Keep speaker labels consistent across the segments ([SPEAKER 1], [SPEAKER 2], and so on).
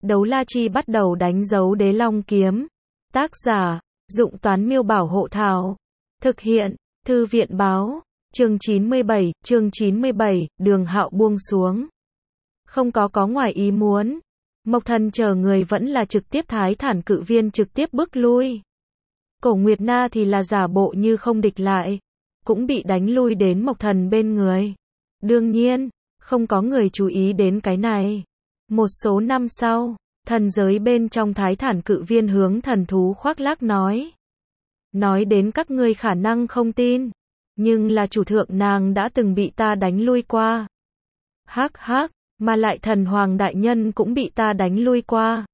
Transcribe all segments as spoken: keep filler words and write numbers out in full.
[SPEAKER 1] Đấu la chi bắt đầu đánh dấu đế long kiếm. Tác giả, Dụng Toán Miêu Bảo Hộ Thảo. Thực hiện, Thư viện Báo. Chương chín mươi bảy, chương chín mươi bảy, Đường Hạo buông xuống. Không có có ngoài ý muốn. Mộc Thần chờ người vẫn là trực tiếp Thái Thản Cự Viên trực tiếp bước lui. Cổ Nguyệt Na thì là giả bộ như không địch lại, cũng bị đánh lui đến Mộc Thần bên người. Đương nhiên, không có người chú ý đến cái này. Một số năm sau, thần giới bên trong Thái Thản Cự Viên hướng thần thú khoác lác nói. Nói đến các ngươi khả năng không tin, nhưng là chủ thượng nàng đã từng bị ta đánh lui qua. Hắc hắc, mà lại thần hoàng đại nhân cũng bị ta đánh lui qua.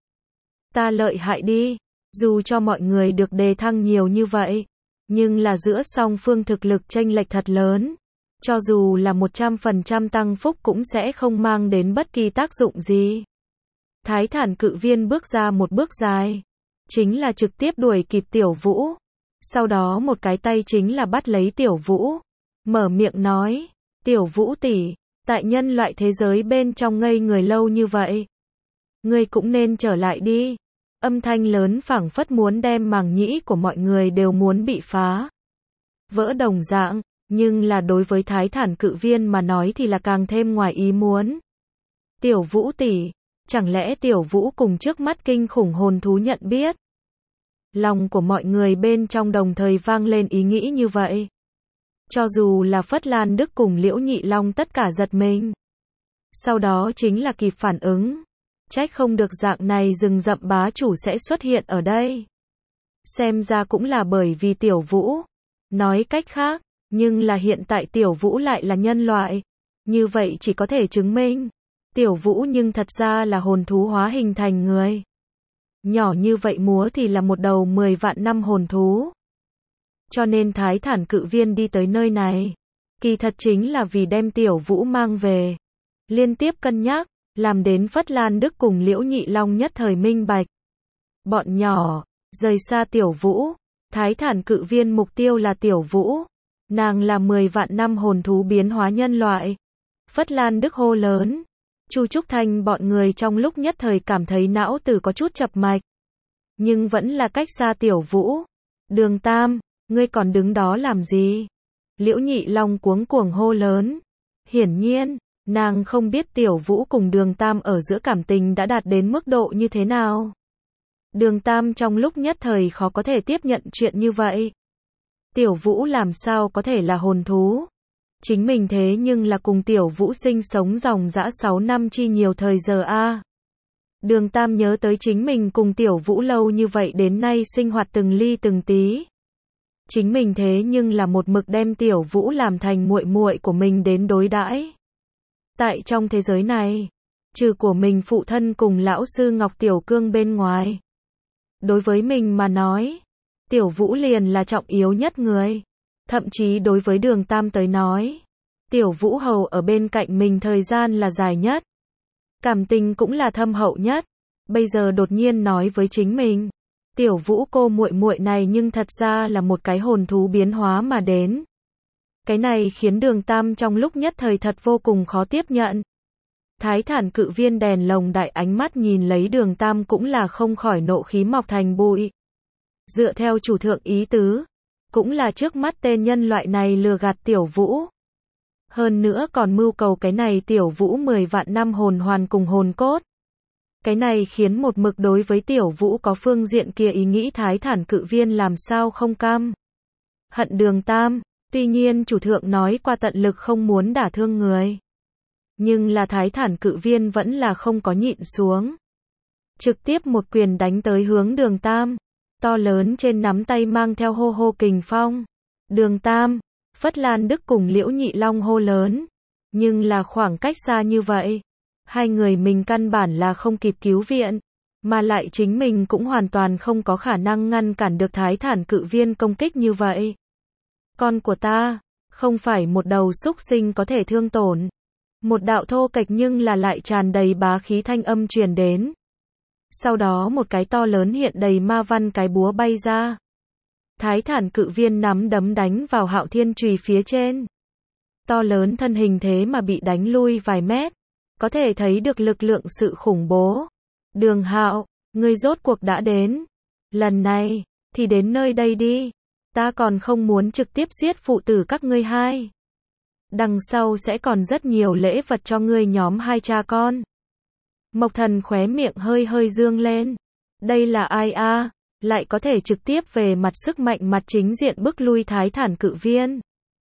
[SPEAKER 1] Ta lợi hại đi, dù cho mọi người được đề thăng nhiều như vậy, nhưng là giữa song phương thực lực chênh lệch thật lớn. Cho dù là một trăm phần trăm tăng phúc cũng sẽ không mang đến bất kỳ tác dụng gì. Thái Thản Cự Viên bước ra một bước dài, chính là trực tiếp đuổi kịp Tiểu Vũ. Sau đó một cái tay chính là bắt lấy Tiểu Vũ, mở miệng nói, Tiểu Vũ tỷ, tại nhân loại thế giới bên trong ngây người lâu như vậy, ngươi cũng nên trở lại đi. Âm thanh lớn phảng phất muốn đem màng nhĩ của mọi người đều muốn bị phá vỡ đồng dạng, nhưng là đối với Thái Thản Cự Viên mà nói thì là càng thêm ngoài ý muốn. Tiểu Vũ tỷ, chẳng lẽ Tiểu Vũ cùng trước mắt kinh khủng hồn thú nhận biết? Lòng của mọi người bên trong đồng thời vang lên ý nghĩ như vậy. Cho dù là Phất Lan Đức cùng Liễu Nhị Long tất cả giật mình. Sau đó chính là kịp phản ứng. Trách không được dạng này rừng rậm bá chủ sẽ xuất hiện ở đây. Xem ra cũng là bởi vì Tiểu Vũ. Nói cách khác, nhưng là hiện tại Tiểu Vũ lại là nhân loại. Như vậy chỉ có thể chứng minh. Tiểu Vũ nhưng thật ra là hồn thú hóa hình thành người. Nhỏ như vậy múa thì là một đầu mười vạn năm hồn thú. Cho nên Thái Thản Cự Viên đi tới nơi này, kỳ thật chính là vì đem Tiểu Vũ mang về. Liên tiếp cân nhắc, làm đến Phất Lan Đức cùng Liễu Nhị Long nhất thời minh bạch. Bọn nhỏ, rời xa Tiểu Vũ. Thái Thản Cự Viên mục tiêu là Tiểu Vũ. Nàng là mười vạn năm hồn thú biến hóa nhân loại. Phất Lan Đức hô lớn. Chu Trúc Thanh bọn người trong lúc nhất thời cảm thấy não tử có chút chập mạch. Nhưng vẫn là cách xa Tiểu Vũ. Đường Tam, ngươi còn đứng đó làm gì? Liễu Nhị Long cuống cuồng hô lớn. Hiển nhiên, nàng không biết Tiểu Vũ cùng Đường Tam ở giữa cảm tình đã đạt đến mức độ như thế nào. Đường Tam trong lúc nhất thời khó có thể tiếp nhận chuyện như vậy. Tiểu Vũ làm sao có thể là hồn thú? Chính mình thế nhưng là cùng Tiểu Vũ sinh sống dòng dã sáu năm chi nhiều thời giờ a. À. Đường Tam nhớ tới chính mình cùng Tiểu Vũ lâu như vậy đến nay sinh hoạt từng ly từng tí. Chính mình thế nhưng là một mực đem Tiểu Vũ làm thành muội muội của mình đến đối đãi. Tại trong thế giới này, trừ của mình phụ thân cùng lão sư Ngọc Tiểu Cương bên ngoài, đối với mình mà nói, Tiểu Vũ liền là trọng yếu nhất người. Thậm chí đối với Đường Tam tới nói, Tiểu Vũ hầu ở bên cạnh mình thời gian là dài nhất. Cảm tình cũng là thâm hậu nhất. Bây giờ đột nhiên nói với chính mình, Tiểu Vũ cô muội muội này nhưng thật ra là một cái hồn thú biến hóa mà đến. Cái này khiến Đường Tam trong lúc nhất thời thật vô cùng khó tiếp nhận. Thái Thản Cự Viên đèn lồng đại ánh mắt nhìn lấy Đường Tam cũng là không khỏi nộ khí mọc thành bụi. Dựa theo chủ thượng ý tứ, cũng là trước mắt tên nhân loại này lừa gạt Tiểu Vũ. Hơn nữa còn mưu cầu cái này Tiểu Vũ mười vạn năm hồn hoàn cùng hồn cốt. Cái này khiến một mực đối với Tiểu Vũ có phương diện kia ý nghĩ Thái Thản Cự Viên làm sao không cam. Hận Đường Tam, tuy nhiên chủ thượng nói qua tận lực không muốn đả thương người. Nhưng là Thái Thản Cự Viên vẫn là không có nhịn xuống. Trực tiếp một quyền đánh tới hướng Đường Tam. To lớn trên nắm tay mang theo hô hô kình phong. Đường Tam, Phất Lan Đức cùng Liễu Nhị Long hô lớn. Nhưng là khoảng cách xa như vậy, hai người mình căn bản là không kịp cứu viện, mà lại chính mình cũng hoàn toàn không có khả năng ngăn cản được Thái Thản Cự Viên công kích như vậy. Con của ta, không phải một đầu súc sinh có thể thương tổn. Một đạo thô kệch nhưng là lại tràn đầy bá khí thanh âm truyền đến. Sau đó một cái to lớn hiện đầy ma văn cái búa bay ra. Thái Thản Cự Viên nắm đấm đánh vào Hạo Thiên Chùy phía trên. To lớn thân hình thế mà bị đánh lui vài mét. Có thể thấy được lực lượng sự khủng bố. Đường Hạo, ngươi rốt cuộc đã đến. Lần này, thì đến nơi đây đi. Ta còn không muốn trực tiếp giết phụ tử các ngươi hai. Đằng sau sẽ còn rất nhiều lễ vật cho ngươi nhóm hai cha con. Mộc Thần khóe miệng hơi hơi dương lên. Đây là ai a? Lại có thể trực tiếp về mặt sức mạnh mặt chính diện bức lui Thái Thản Cự Viên.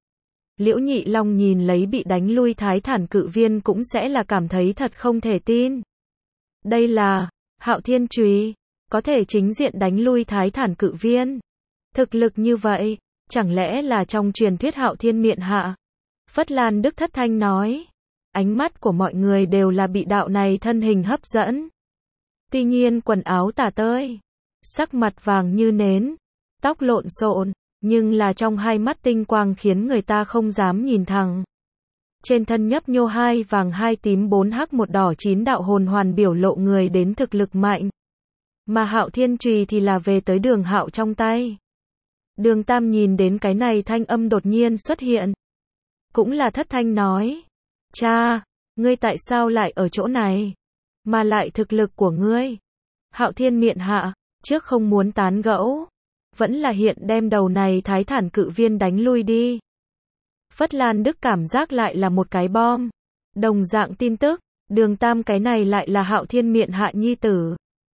[SPEAKER 1] Liễu Nhị Long nhìn lấy bị đánh lui Thái Thản Cự Viên cũng sẽ là cảm thấy thật không thể tin. Đây là Hạo Thiên Chùy, có thể chính diện đánh lui Thái Thản Cự Viên. Thực lực như vậy, chẳng lẽ là trong truyền thuyết Hạo Thiên Miện Hạ? Phất Lan Đức thất thanh nói. Ánh mắt của mọi người đều là bị đạo này thân hình hấp dẫn. Tuy nhiên quần áo tả tơi, sắc mặt vàng như nến, tóc lộn xộn, nhưng là trong hai mắt tinh quang khiến người ta không dám nhìn thẳng. Trên thân nhấp nhô hai vàng hai tím bốn hắc một đỏ chín đạo hồn hoàn biểu lộ người đến thực lực mạnh. Mà Hạo Thiên Chùy thì là về tới Đường Hạo trong tay. Đường Tam nhìn đến cái này thanh âm đột nhiên xuất hiện. Cũng là thất thanh nói. Cha, ngươi tại sao lại ở chỗ này? Mà lại thực lực của ngươi. Hạo Thiên Miện Hạ, trước không muốn tán gẫu. Vẫn là hiện đem đầu này Thái Thản Cự Viên đánh lui đi. Phất Lan Đức cảm giác lại là một cái bom. Đồng dạng tin tức, Đường Tam cái này lại là Hạo Thiên Miện Hạ nhi tử.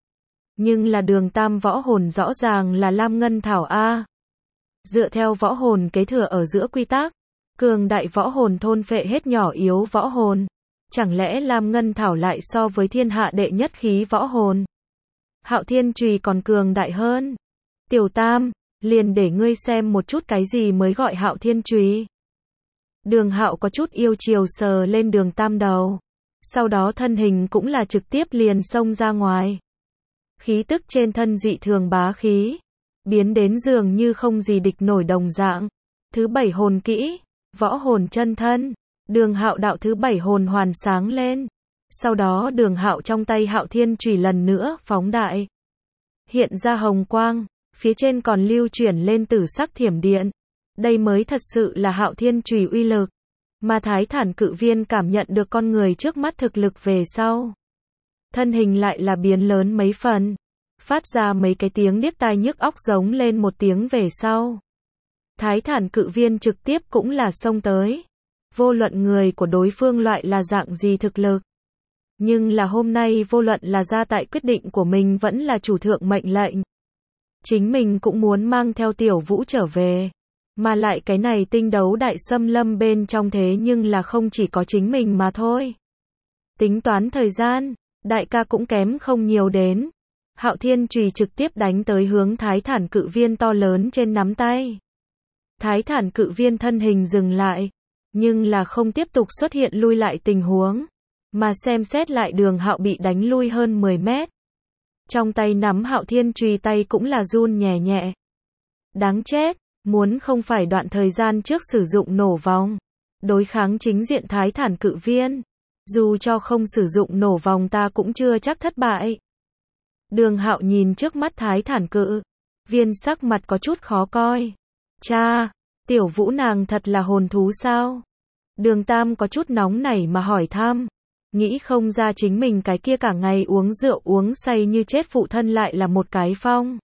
[SPEAKER 1] Nhưng là Đường Tam võ hồn rõ ràng là Lam Ngân Thảo A. Dựa theo võ hồn kế thừa ở giữa quy tắc, cường đại võ hồn thôn phệ hết nhỏ yếu võ hồn. Chẳng lẽ Lam Ngân Thảo lại so với thiên hạ đệ nhất khí võ hồn? Hạo Thiên Chùy còn cường đại hơn. Tiểu Tam, liền để ngươi xem một chút cái gì mới gọi Hạo Thiên Chùy. Đường Hạo có chút yêu chiều sờ lên Đường Tam đầu. Sau đó thân hình cũng là trực tiếp liền xông ra ngoài. Khí tức trên thân dị thường bá khí. Biến đến dường như không gì địch nổi đồng dạng. Thứ bảy hồn kỹ, võ hồn chân thân. Đường Hạo đạo thứ bảy hồn hoàn sáng lên. Sau đó Đường Hạo trong tay Hạo Thiên Chùy lần nữa phóng đại. Hiện ra hồng quang, phía trên còn lưu chuyển lên tử sắc thiểm điện. Đây mới thật sự là Hạo Thiên Chùy uy lực. Mà Thái Thản Cự Viên cảm nhận được con người trước mắt thực lực về sau. Thân hình lại là biến lớn mấy phần. Phát ra mấy cái tiếng điếc tai nhức óc giống lên một tiếng về sau. Thái Thản Cự Viên trực tiếp cũng là xông tới. Vô luận người của đối phương loại là dạng gì thực lực. Nhưng là hôm nay vô luận là ra tại quyết định của mình vẫn là chủ thượng mệnh lệnh. Chính mình cũng muốn mang theo Tiểu Vũ trở về. Mà lại cái này tinh đấu đại xâm lâm bên trong thế nhưng là không chỉ có chính mình mà thôi. Tính toán thời gian, đại ca cũng kém không nhiều đến. Hạo Thiên Chùy trực tiếp đánh tới hướng Thái Thản Cự Viên to lớn trên nắm tay. Thái Thản Cự Viên thân hình dừng lại, nhưng là không tiếp tục xuất hiện lui lại tình huống, mà xem xét lại Đường Hạo bị đánh lui hơn mười mét. Trong tay nắm Hạo Thiên Chùy tay cũng là run nhẹ nhẹ. Đáng chết, muốn không phải đoạn thời gian trước sử dụng nổ vòng, đối kháng chính diện Thái Thản Cự Viên. Dù cho không sử dụng nổ vòng ta cũng chưa chắc thất bại. Đường Hạo nhìn trước mắt Thái Thản Cự Viên sắc mặt có chút khó coi. Cha, Tiểu Vũ nàng thật là hồn thú sao? Đường Tam có chút nóng nảy mà hỏi thăm. Nghĩ không ra chính mình cái kia cả ngày uống rượu uống say như chết phụ thân lại là một cái phong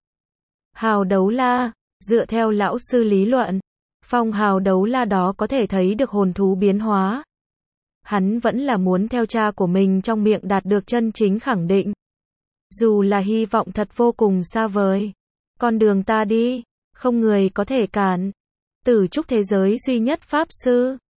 [SPEAKER 1] hào đấu la. Dựa theo lão sư lý luận, phong hào đấu la đó có thể thấy được hồn thú biến hóa. Hắn vẫn là muốn theo cha của mình trong miệng đạt được chân chính khẳng định. Dù là hy vọng thật vô cùng xa vời. Con đường ta đi, không người có thể cản. Tử trúc thế giới duy nhất pháp sư.